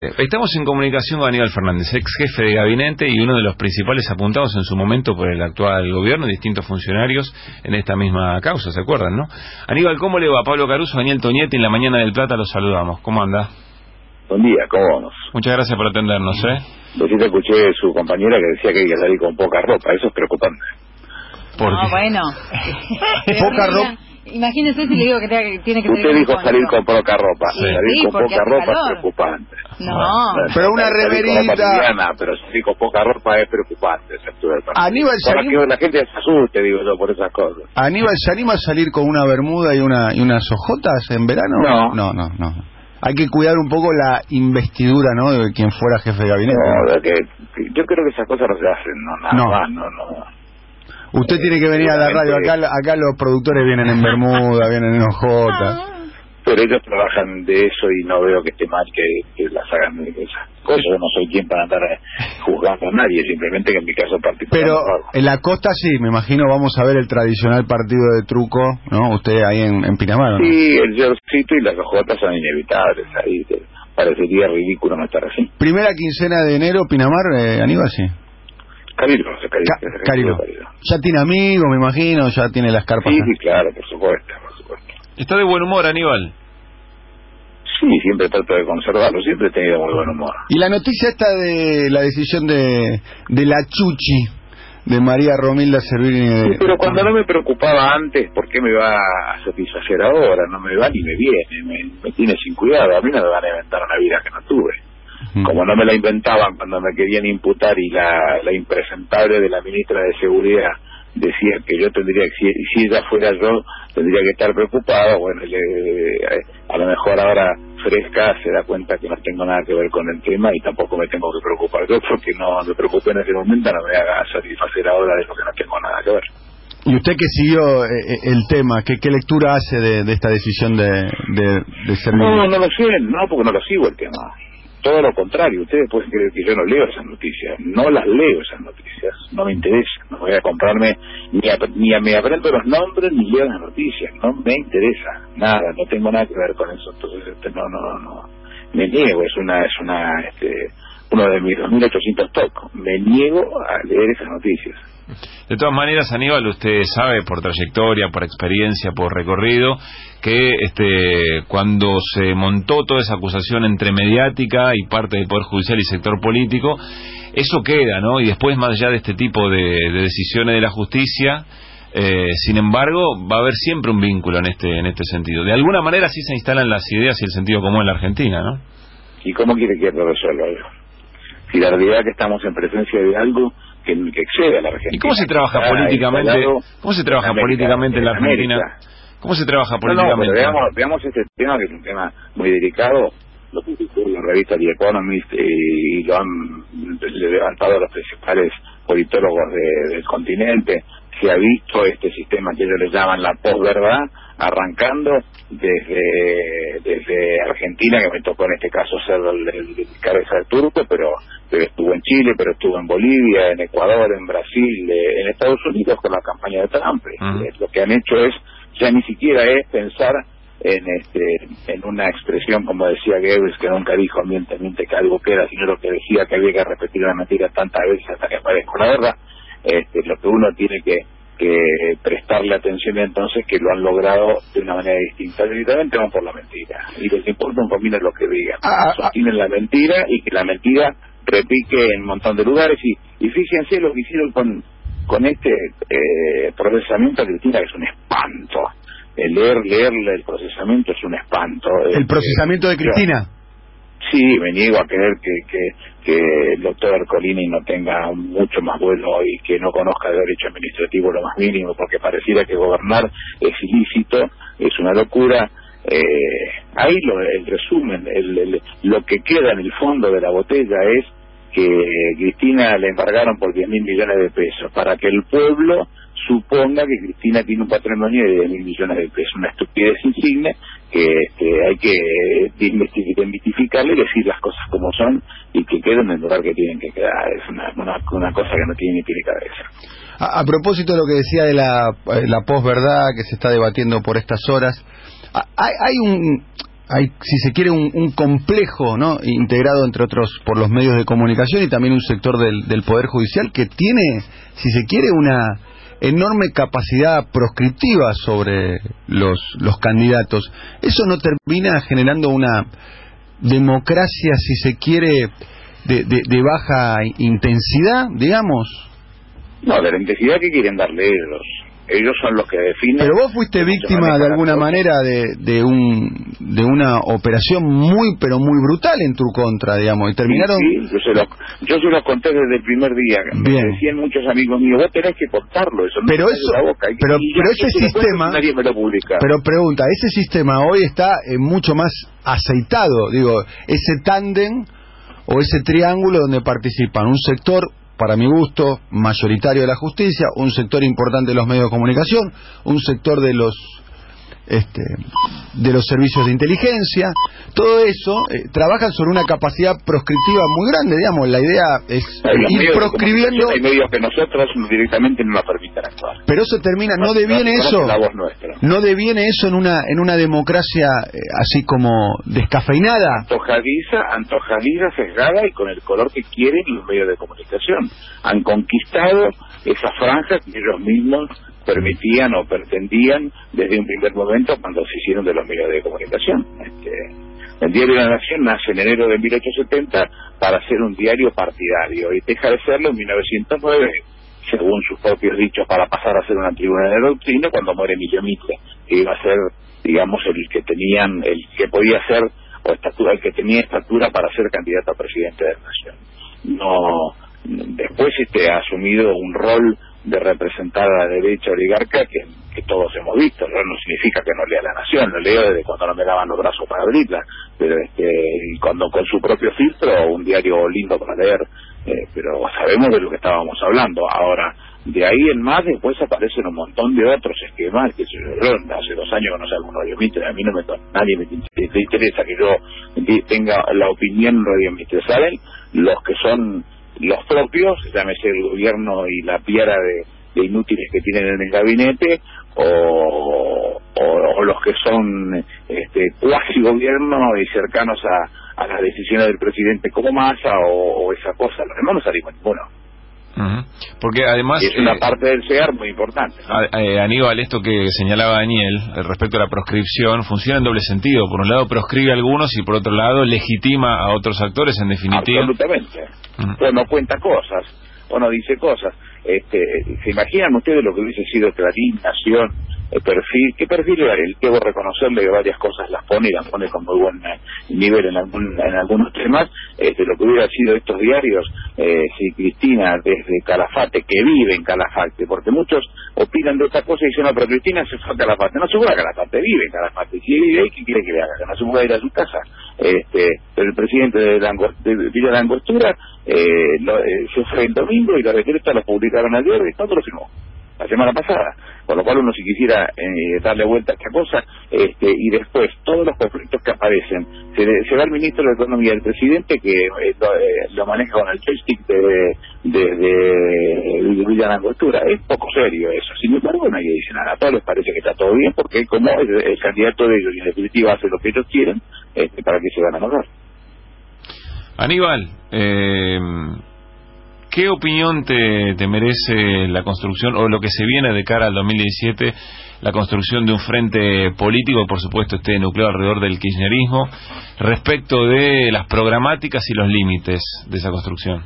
Estamos en comunicación con Aníbal Fernández, ex jefe de gabinete y uno de los principales apuntados en su momento por el actual gobierno y distintos funcionarios en esta misma causa, ¿se acuerdan, no? Aníbal, ¿cómo le va? Pablo Caruso, Daniel Tonietti, en La Mañana del Plata los saludamos. ¿Cómo anda? Buen día, ¿cómo vamos? Muchas gracias por atendernos, Recién escuché de su compañera que decía que hay que salir con poca ropa, eso es preocupante. ¿Por qué? Bueno. Poca ropa. Imagínese si le digo que tiene que salir. Usted dijo salir con poca ropa. Sí, salir con porque poca hace ropa calor. es preocupante. No. Pero una Salir con ropa remerita. liviana, pero salir con poca ropa es preocupante. Aníbal, para que la gente se asuste, digo yo, por esas cosas. Aníbal, ¿se anima a salir con una bermuda y unas ojotas en verano? No. Hay que cuidar un poco la investidura, ¿no?, de quien fuera jefe de gabinete. No, yo creo que esas cosas no se hacen, no. Usted tiene que venir a la radio, acá los productores vienen en bermuda, vienen en ojotas. Pero ellos trabajan de eso y no veo que esté mal que las hagan de esas cosas. Yo no soy quien para andar juzgando a nadie, simplemente que en mi caso particular. Pero no hago. en la costa sí, me imagino vamos a ver el tradicional partido de truco, ¿no? Usted ahí en Pinamar, ¿no? Sí, el jerseycito y las ojotas son inevitables, ahí parecería ridículo no estar así. Primera quincena de enero, Pinamar, Aníbal, sí. Carilo. Ya tiene amigos, me imagino, ya tiene las carpas. Sí, claro, por supuesto. ¿Está de buen humor, Aníbal? Sí, siempre trato de conservarlo, siempre he tenido muy buen humor. Y la noticia esta de la decisión de la Chuchi, de María Romilda Servini. Sí, pero cuando no me preocupaba antes, ¿por qué me va a satisfacer ahora? No me va ni me viene, me tiene sin cuidado. A mí no me van a inventar una vida que no tuve. Como no me la inventaban cuando me querían imputar y la impresentable de la ministra de Seguridad decía que yo tendría que, si ella fuera yo, tendría que estar preocupado. Bueno, a lo mejor ahora fresca se da cuenta que no tengo nada que ver con el tema y tampoco me tengo que preocupar yo, porque no me preocupé en ese momento, no me haga satisfacer ahora de lo que no tengo nada que ver. Y usted que siguió el tema, ¿qué lectura hace de esta decisión de Servini? No lo sé, porque no lo sigo el tema. Todo lo contrario, ustedes pueden creer que yo no leo esas noticias, no las leo esas noticias, no me interesa, no voy a comprarme, ni me aprendo los nombres ni leo las noticias, no me interesa, nada, no tengo nada que ver con eso, entonces no, me niego, es uno de mis 2800 TOC, me niego a leer esas noticias. De todas maneras, Aníbal, usted sabe por trayectoria, por experiencia, por recorrido, que cuando se montó toda esa acusación entre mediática y parte del Poder Judicial y sector político, eso queda, ¿no? Y después, más allá de este tipo de decisiones de la justicia, sin embargo, va a haber siempre un vínculo en este sentido. De alguna manera sí se instalan las ideas y el sentido común en la Argentina, ¿no? ¿Y cómo quiere que lo resuelva eso? Si la realidad es que estamos en presencia de algo que excede a la Argentina. ¿Y cómo se trabaja políticamente? ¿Cómo se trabaja políticamente en la Argentina? ¿Cómo se trabaja políticamente? Pero veamos este tema, que es un tema muy delicado. Lo publicó la revista The Economist y lo han levantado los principales politólogos del continente. Se ha visto este sistema que ellos le llaman la posverdad, arrancando desde Argentina, que me tocó en este caso ser el cabeza de turco, pero estuvo en Chile, pero estuvo en Bolivia, en Ecuador, en Brasil, en Estados Unidos con la campaña de Trump. Lo que han hecho es, ya ni siquiera es pensar en una expresión, como decía Goebbels, que nunca dijo miente que algo queda, sino lo que decía que había que repetir la mentira tantas veces hasta que aparezca la verdad. Lo que uno tiene que prestarle atención entonces, que lo han logrado de una manera distinta. Directamente van por la mentira y les importa un comino lo que digan, sostienen la mentira y que la mentira repique en un montón de lugares y fíjense lo que hicieron con este procesamiento de Cristina, que es un espanto. Leer el procesamiento es un espanto. ¿El procesamiento de Cristina? Sí, me niego a creer que el doctor Ercolini no tenga mucho más vuelo y que no conozca de derecho administrativo lo más mínimo, porque pareciera que gobernar es ilícito, es una locura. Ahí el resumen, lo que queda en el fondo de la botella es que Cristina le embargaron por 10.000 millones de pesos, para que el pueblo suponga que Cristina tiene un patrimonio de 10.000 millones de pesos, una estupidez insigne que hay que desmitificarle y decir las cosas como son y que queden en el lugar que tienen que quedar. Es una cosa que no tiene ni pie ni cabeza. A propósito de lo que decía de la posverdad que se está debatiendo por estas horas, hay hay, si se quiere, un complejo, ¿no?, integrado, entre otros, por los medios de comunicación y también un sector del Poder Judicial que tiene, si se quiere, una enorme capacidad proscriptiva sobre los candidatos. ¿Eso no termina generando una democracia, si se quiere, de baja intensidad, digamos? No, de la intensidad que quieren darle ellos. Ellos son los que definen. Pero vos fuiste víctima de alguna manera de una operación muy, pero muy brutal en tu contra, digamos, y terminaron. Sí, yo se los conté desde el primer día. Bien. Me decían muchos amigos míos, vos tenés que contarlo, eso no pero me eso, de la boca. pero ese sistema, nadie me lo publica. Pero pregunta, ese sistema hoy está mucho más aceitado, digo, ese tándem o ese triángulo donde participan un sector, para mi gusto, mayoritario de la justicia, un sector importante de los medios de comunicación, un sector de los servicios de inteligencia. Todo eso trabajan sobre una capacidad proscriptiva muy grande, digamos. La idea es ir proscribiendo. Hay medios que nosotros directamente no nos permiten actuar. Pero eso termina, no deviene eso en una democracia así como descafeinada, antojadiza, sesgada y con el color que quieren los medios de comunicación. Han conquistado esa franja que ellos mismos permitían o pretendían desde un primer momento cuando se hicieron de los medios de comunicación. El Diario de la Nación nace en enero de 1870 para ser un diario partidario y deja de serlo en 1909, según sus propios dichos, para pasar a ser una tribuna de doctrina cuando muere Emilio Mitre, que iba a ser, digamos, el que podía ser, o estatura, el que tenía estatura para ser candidato a presidente de la Nación. Después ha asumido un rol de representar a la derecha oligarca que todos hemos visto. No significa que no lea La Nación, lo leo desde cuando no me daban los brazos para abrirla, pero cuando con su propio filtro, un diario lindo para leer, pero sabemos de lo que estábamos hablando. Ahora, de ahí en más, después aparecen un montón de otros esquemas que hace 2 años que no sé algún Radio Mitre. A mí nadie me interesa que yo tenga la opinión en Radio Mitre. ¿Saben? Los que son los propios, llámese el gobierno y la piara de inútiles que tienen en el gabinete, o los que son cuasi gobierno y cercanos a las decisiones del presidente como Massa o esa cosa. Los demás no salimos ninguno. Porque además es una parte del SEAR muy importante, ¿no? Aníbal, esto que señalaba Daniel respecto a la proscripción funciona en doble sentido. Por un lado proscribe a algunos y por otro lado legitima a otros actores, en definitiva. Absolutamente. O no cuenta cosas o no dice cosas. ¿Se imaginan ustedes lo que hubiese sido Clarín, Nación, Perfil? ¿Qué perfil era él? Debo reconocerle que varias cosas las pone y las pone con muy buen nivel en algunos temas. Lo que hubiera sido estos diarios, si Cristina desde Calafate, que vive en Calafate, porque muchos opinan de esta cosa y dicen, no, pero Cristina se fue a Calafate. No se fue a Calafate, vive en Calafate. Si vive ahí, ¿qué quiere que le haga? Que no se pueda ir a su casa. Pero el presidente de Villa La Angostura se fue el domingo y los decretos los publicaron ayer y todo lo firmó la semana pasada, con lo cual uno, si quisiera darle vuelta a esta cosa, y después todos los conflictos que aparecen, se va el ministro de Economía, el presidente que lo maneja con el joystick de Villa La Angostura. Es poco serio eso. Sin embargo, nadie dice nada. A todos les parece que está todo bien porque como el candidato de ellos y en definitiva hace lo que ellos quieren, ¿para qué se van a enojar? Aníbal, ¿qué opinión te merece la construcción o lo que se viene de cara al 2017, la construcción de un frente político, por supuesto nucleado alrededor del kirchnerismo, respecto de las programáticas y los límites de esa construcción?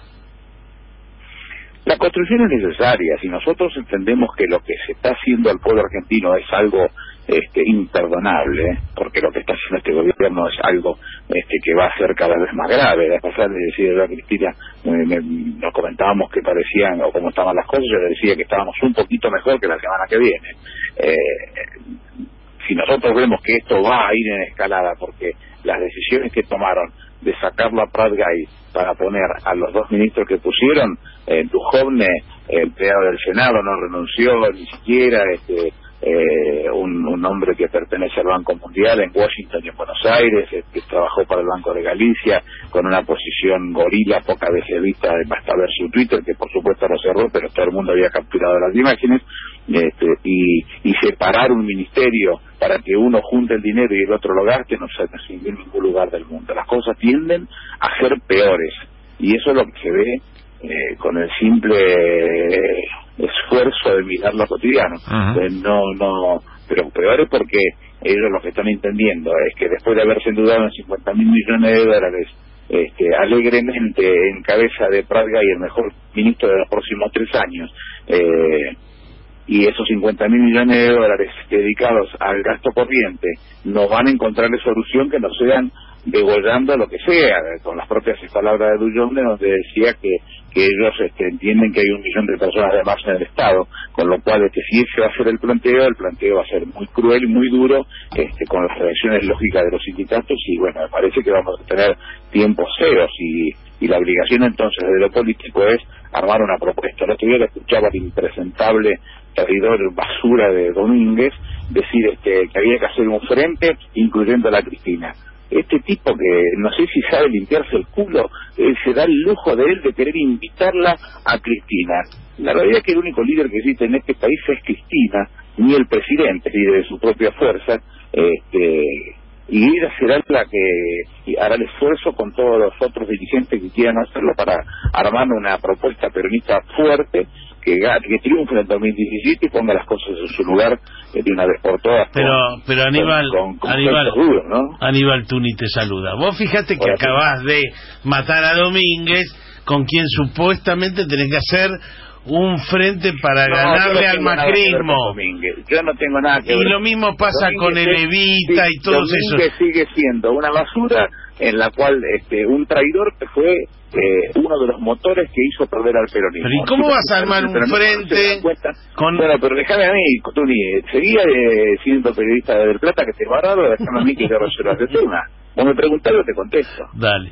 La construcción es necesaria. Si nosotros entendemos que lo que se está haciendo al pueblo argentino es algo imperdonable, porque lo que está haciendo este gobierno es algo que va a ser cada vez más grave. A pesar de decir a Cristina, nos comentábamos que parecían o cómo estaban las cosas, yo le decía que estábamos un poquito mejor que la semana que viene. Si nosotros vemos que esto va a ir en escalada, porque las decisiones que tomaron de sacarlo a Prat Gay para poner a los 2 ministros que pusieron, Duhovne, empleado del Senado, no renunció ni siquiera, un hombre que pertenece al Banco Mundial en Washington y en Buenos Aires, que trabajó para el Banco de Galicia con una posición gorila pocas veces vista, basta ver su Twitter, que por supuesto lo cerró, pero todo el mundo había capturado las imágenes, y separar un ministerio para que uno junte el dinero y el otro lo gaste, no se consigue en ningún lugar del mundo. Las cosas tienden a ser peores, y eso es lo que se ve con el simple esfuerzo de mirar lo cotidiano. Pero peores porque ellos lo que están entendiendo es que después de haberse endeudado en $50.000 millones, alegremente en cabeza de Prat Gai, el mejor ministro de los próximos 3 años, y esos $50.000 millones dedicados al gasto corriente no van a encontrarle solución que no sean degollando lo que sea, con las propias palabras de Dujovne, donde decía que ellos entienden que hay 1 millón de personas de más en el Estado, con lo cual si ese va a ser el planteo va a ser muy cruel y muy duro, con las reacciones lógicas de los sindicatos, y bueno, me parece que vamos a tener tiempos feos, y la obligación entonces de lo político es armar una propuesta. El otro día le escuchaba al impresentable traidor basura de Domínguez decir que había que hacer un frente incluyendo a la Cristina. Este tipo que no sé si sabe limpiarse el culo, se da el lujo de él de querer invitarla a Cristina. La realidad es que el único líder que existe en este país es Cristina, ni el presidente, líder de su propia fuerza, y ella será la que hará el esfuerzo con todos los otros dirigentes que quieran hacerlo para armar una propuesta peronista fuerte que triunfe en el 2017 y ponga las cosas en su lugar de una vez por todas. Pero Aníbal, duros, ¿no? Aníbal Tuni te saluda. Vos fíjate que acabás de matar a Domínguez, con quien supuestamente tenés que hacer un frente para ganarle al macrismo. Yo no tengo nada que ver. Y lo mismo pasa con el Evita y todos esos. Domínguez sigue siendo una basura en la cual un traidor que fue uno de los motores que hizo perder al peronismo. Pero ¿y cómo vas a armar un frente con...? Bueno, pero déjame a mí, Tuni, seguía siendo periodista de Del Plata, que te va raro, déjame a mí que te resuelva el tema. Vos me preguntás, yo te contesto. Dale.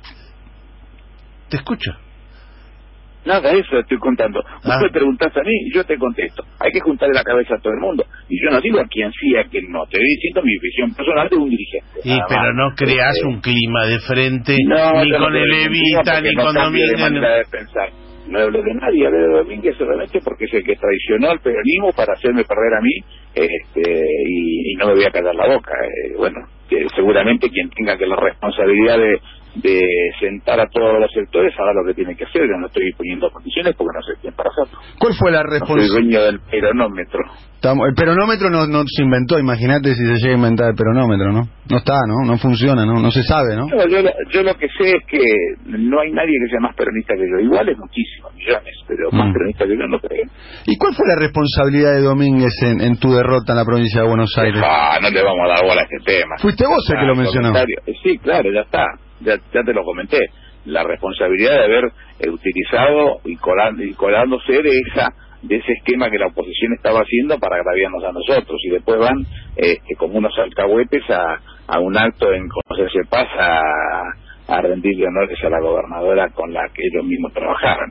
Te escucho. Nada, eso estoy contando. Vos me preguntás a mí y yo te contesto. Hay que juntarle la cabeza a todo el mundo. Y yo no digo a quién sí, a quién no. Te estoy diciendo mi visión personal de un dirigente. Sí, pero no creas un clima de frente ni con el Evita, ni con Domínguez. No hablo de nadie, hablo de Domínguez solamente porque es el que traicionó al peronismo para hacerme perder a mí, y no me voy a callar la boca. Bueno, seguramente quien tenga que la responsabilidad de sentar a todos los sectores haga lo que tiene que hacer. Yo no estoy poniendo condiciones porque no sé quién para hacerlo. ¿Cuál fue la responsabilidad? Soy dueño del peronómetro. El peronómetro no se inventó, imagínate si se llega a inventar el peronómetro, ¿no? No está, no funciona, no se sabe, ¿no? Yo lo que sé es que no hay nadie que sea más peronista que yo. Igual es muchísimos, millones, pero más peronista que yo no creo. ¿Y cuál fue la responsabilidad de Domínguez en tu derrota en la provincia de Buenos Aires? No le vamos a dar bola a este tema. ¿Fuiste vos el que lo mencionó? Sí, claro, ya está. Ya te lo comenté. La responsabilidad de haber utilizado y colándose de ese esquema que la oposición estaba haciendo para agraviarnos a nosotros, y después van como unos alcahuetes a un acto en José Se Paz a rendirle honores a la gobernadora con la que ellos mismos trabajaron.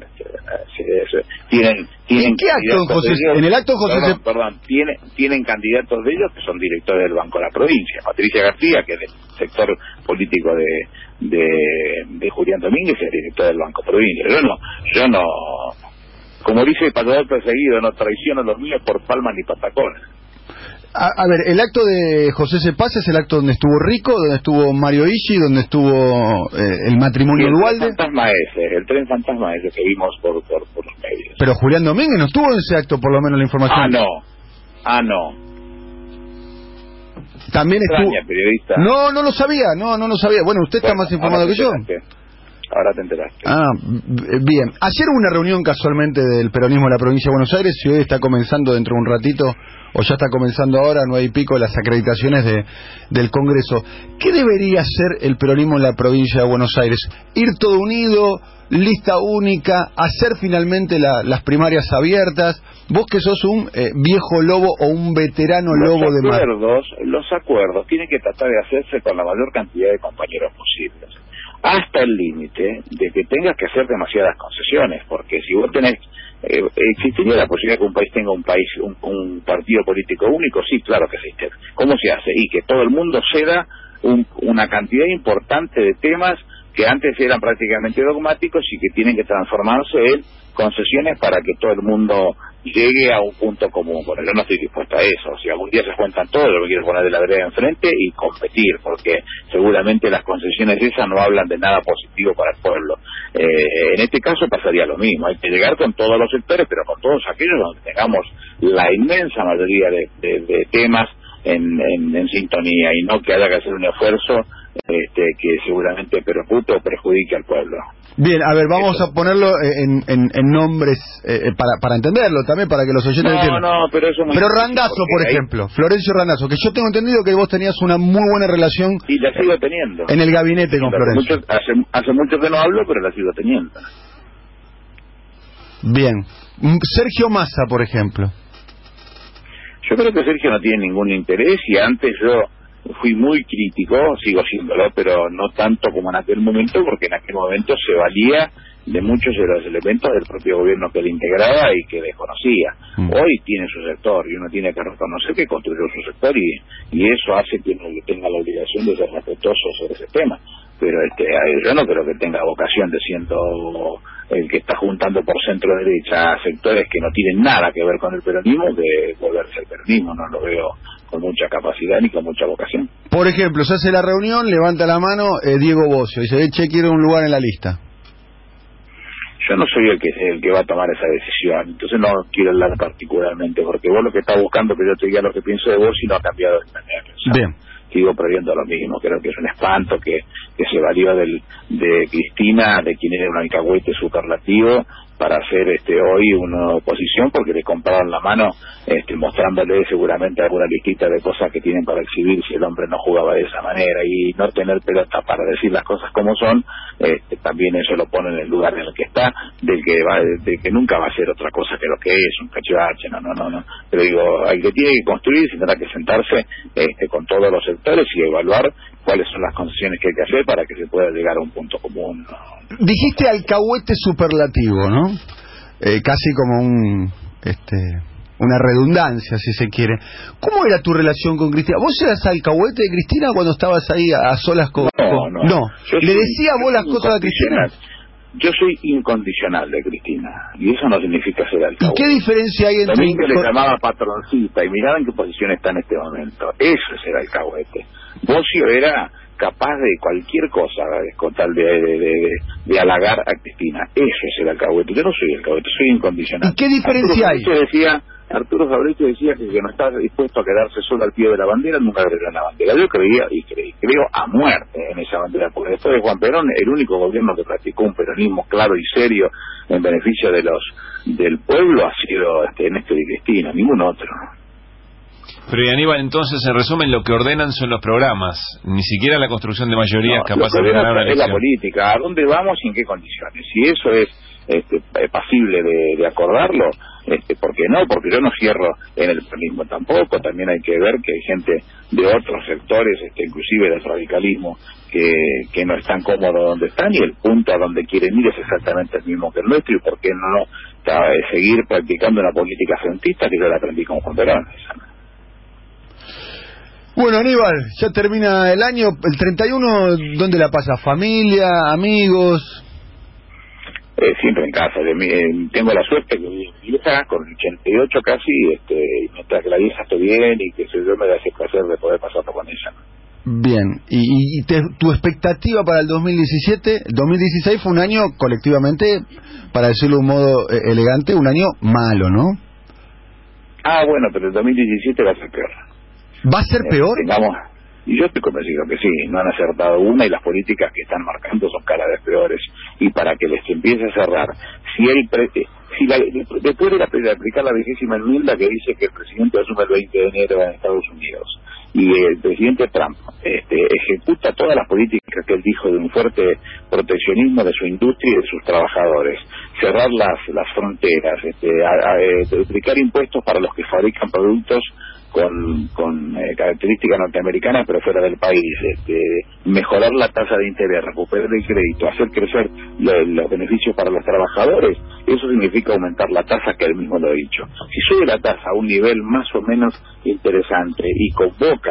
¿En qué acto, José? En el acto José tienen candidatos de ellos que son directores del Banco de la Provincia. Patricia García, que es del sector político de Julián Domínguez, es director del Banco Provincia. Yo no, como dice el pasador perseguido, no traiciono a los míos por palmas ni patacones. A ver, el acto de José Se Paz es el acto donde estuvo Rico, donde estuvo Mario Ishi, donde estuvo el matrimonio Duhalde. El tren fantasma ese que vimos por los medios. Pero Julián Domínguez no estuvo en ese acto, por lo menos la información. No. También estuvo... periodista. No lo sabía, no lo sabía. Bueno, usted está más informado que yo. Ahora te enteraste. Bien. Ayer hubo una reunión casualmente del peronismo de la provincia de Buenos Aires, y hoy está comenzando dentro de un ratito, o ya está comenzando ahora, 9:00 las acreditaciones del Congreso. ¿Qué debería hacer el peronismo en la provincia de Buenos Aires? ¿Ir todo unido, lista única, hacer finalmente las primarias abiertas? Vos que sos un viejo lobo o un veterano lobo de mar. Los acuerdos tienen que tratar de hacerse con la mayor cantidad de compañeros posibles, hasta el límite de que tengas que hacer demasiadas concesiones, porque si vos tenés... ¿existiría la posibilidad que un país tenga un partido político único? Sí, claro que existe. ¿Cómo se hace? Y que todo el mundo ceda una cantidad importante de temas que antes eran prácticamente dogmáticos y que tienen que transformarse en concesiones para que todo el mundo llegue a un punto común. Bueno, yo no estoy dispuesto a eso. Si algún día se cuentan todo, yo me quiero poner de la vereda enfrente y competir, porque seguramente las concesiones esas no hablan de nada positivo para el pueblo. En este caso pasaría lo mismo. Hay que llegar con todos los sectores, pero con todos aquellos donde tengamos la inmensa mayoría de temas en sintonía, y no que haya que hacer un esfuerzo que seguramente perjudique al pueblo. Bien, a ver, vamos a ponerlo en nombres para entenderlo también, para que los oyentes entiendan. Pero Randazzo, por ejemplo, Florencio Randazzo, que yo tengo entendido que vos tenías una muy buena relación. Y la sigo teniendo. En el gabinete con Florencio. Hace mucho que no hablo, pero la sigo teniendo. Bien. Sergio Massa, por ejemplo. Yo creo que Sergio no tiene ningún interés, y antes yo fui muy crítico, sigo siéndolo, pero no tanto como en aquel momento, porque en aquel momento se valía de muchos de los elementos del propio gobierno que le integraba y que desconocía. Hoy tiene su sector, y uno tiene que reconocer que construyó su sector, y eso hace que uno tenga la obligación de ser respetuoso sobre ese tema. Pero yo no creo que tenga vocación de siendo el que está juntando por centro derecha sectores que no tienen nada que ver con el peronismo, de volverse el peronismo. No lo veo con mucha capacidad ni con mucha vocación. Por ejemplo, se hace la reunión, levanta la mano Diego Bocio, y dice, che, quiero un lugar en la lista. Yo no soy el que va a tomar esa decisión, entonces no quiero hablar particularmente, porque vos lo que estás buscando que yo te diga lo que pienso de vos, y no ha cambiado de manera de pensar. Bien. Sigo previendo lo mismo. Creo que es un espanto que se valió de Cristina, de quien era un alcahuete superlativo, para hacer hoy una oposición, porque le compraron la mano mostrándole seguramente alguna listita de cosas que tienen para exhibir si el hombre no jugaba de esa manera, y no tener pelota para decir las cosas como son. También eso lo pone en el lugar en el que está, del que nunca va a ser otra cosa que lo que es, un cachivache. No. Pero digo, el que tiene que construir tendrá que sentarse con todos los sectores y evaluar cuáles son las concesiones que hay que hacer para que se pueda llegar a un punto común, ¿no? Dijiste alcahuete superlativo, ¿no? Casi como una redundancia, si se quiere. ¿Cómo era tu relación con Cristina? ¿Vos eras alcahuete de Cristina cuando estabas ahí a solas con...? No. ¿Le decías vos las cosas a Cristina? Yo soy incondicional de Cristina, y eso no significa ser alcahuete. ¿Y qué diferencia hay entre...? Domínguez le llamaba patroncita, y mirá en qué posición está en este momento. Eso es ser alcahuete. Bocio era capaz de cualquier cosa con tal de halagar a Cristina. Eso es el alcahuete. Yo no soy alcahuete, soy incondicional. ¿Y qué diferencia hay? Arturo Fabrizio decía que no está dispuesto a quedarse solo al pie de la bandera, nunca creerá en la bandera. Yo creía y creo a muerte en esa bandera, porque después de Juan Perón, el único gobierno que practicó un peronismo claro y serio en beneficio del pueblo ha sido Néstor y Cristina, ningún otro. Pero y Aníbal, entonces, en resumen, lo que ordenan son los programas, ni siquiera la construcción de mayorías capaces de ganar una elección. Es la política, ¿a dónde vamos y en qué condiciones? Si eso es pasible de acordarlo, ¿por qué no? Porque yo no cierro en el peronismo tampoco. También hay que ver que hay gente de otros sectores, inclusive del radicalismo, que no están cómodos donde están, y el punto a donde quieren ir es exactamente el mismo que el nuestro. Y por qué no seguir practicando una política frentista que yo la aprendí con Juan Perón. Bueno, Aníbal, ya termina el año. El 31, ¿dónde la pasa? ¿Familia, amigos? Siempre en casa. Tengo la suerte que vivo en mi vieja con 88 casi, y mientras que la vieja esté bien y que yo me da ese placer de poder pasarlo con ella. Bien, y tu expectativa para el 2017, 2016 fue un año colectivamente, para decirlo de un modo elegante, un año malo, ¿no? Bueno, pero el 2017 va a ser peor. ¿Va a ser peor? Y yo estoy convencido que sí, no han acertado una, y las políticas que están marcando son cada vez peores. Y para que les empiece a cerrar, después de aplicar la 20ª enmienda que dice que el presidente asume el 20 de enero en Estados Unidos, y el presidente Trump ejecuta todas las políticas que él dijo de un fuerte proteccionismo de su industria y de sus trabajadores, cerrar las fronteras, duplicar impuestos para los que fabrican productos con características norteamericanas pero fuera del país, mejorar la tasa de interés, recuperar el crédito, hacer crecer los beneficios para los trabajadores. Eso significa aumentar la tasa, que él mismo lo ha dicho. Si sube la tasa a un nivel más o menos interesante y convoca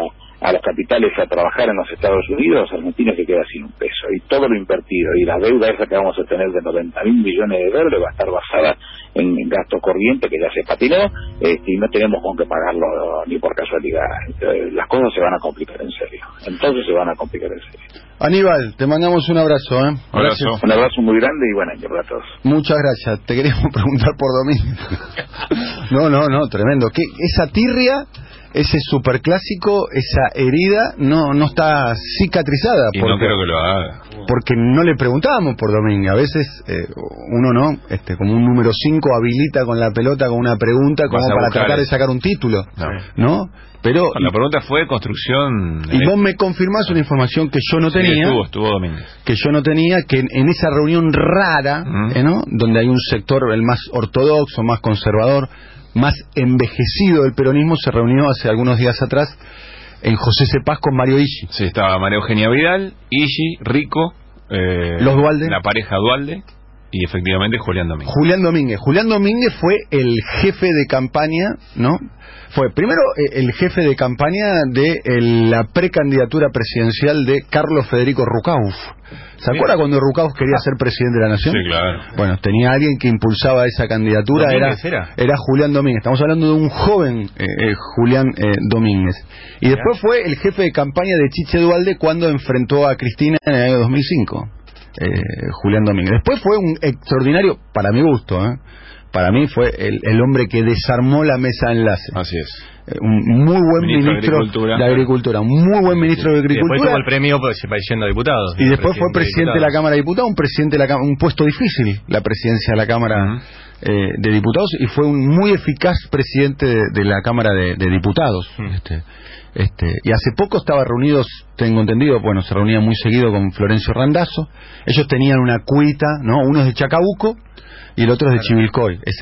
a los capitales a trabajar en los Estados Unidos, Argentina se queda sin un peso. Y todo lo invertido, y la deuda esa que vamos a tener de 90.000 millones de dólares va a estar basada en gasto corriente que ya se patinó, y no tenemos con qué pagarlo ni por casualidad. Entonces, las cosas se van a complicar en serio. Entonces se van a complicar en serio. Aníbal, te mandamos un abrazo, ¿eh? Abrazo. Un abrazo muy grande y buen año para todos. Muchas gracias. Te queríamos preguntar por Domínguez. No, tremendo. ¿Qué, esa tirria, ese superclásico, esa herida, no está cicatrizada? Y no creo que lo haga. Porque no le preguntábamos por Domínguez. A veces uno no, como un número 5 habilita con la pelota con una pregunta como para tratar de sacar un título, ¿no? Pero la pregunta fue construcción. Y vos me confirmás una información que yo no tenía. Estuvo Domínguez. Que yo no tenía, que en esa reunión rara, ¿no? Donde hay un sector, el más ortodoxo, más conservador, más envejecido del peronismo, se reunió hace algunos días atrás en José Cepaz con Mario Ishi. Sí, estaba María Eugenia Vidal, Ishi, Rico, los Duhalde, la pareja Duhalde y efectivamente Julián Domínguez. Julián Domínguez fue el jefe de campaña, ¿no? Fue primero el jefe de campaña de la precandidatura presidencial de Carlos Federico Rucauf. ¿Se acuerda cuando Rucauf quería ser presidente de la Nación? Sí, claro. Bueno, tenía alguien que impulsaba esa candidatura, era Julián Domínguez. Estamos hablando de un joven Julián Domínguez. Y después fue el jefe de campaña de Chiche Duhalde cuando enfrentó a Cristina en el año 2005. Julián Domínguez. Después fue un extraordinario, para mi gusto, para mí fue el hombre que desarmó la mesa de enlace. Así es. Un muy buen ministro de Agricultura, un muy buen ministro de Agricultura. Y después tuvo el premio yendo a diputados. Y después fue presidente de la Cámara de Diputados, un puesto difícil, la presidencia de la Cámara de Diputados, y fue un muy eficaz presidente de la Cámara de Diputados. Y hace poco estaba reunidos, tengo entendido, se reunía muy seguido con Florencio Randazzo. Ellos tenían una cuita, ¿no? Uno es de Chacabuco y el otro es de Chivilcoy.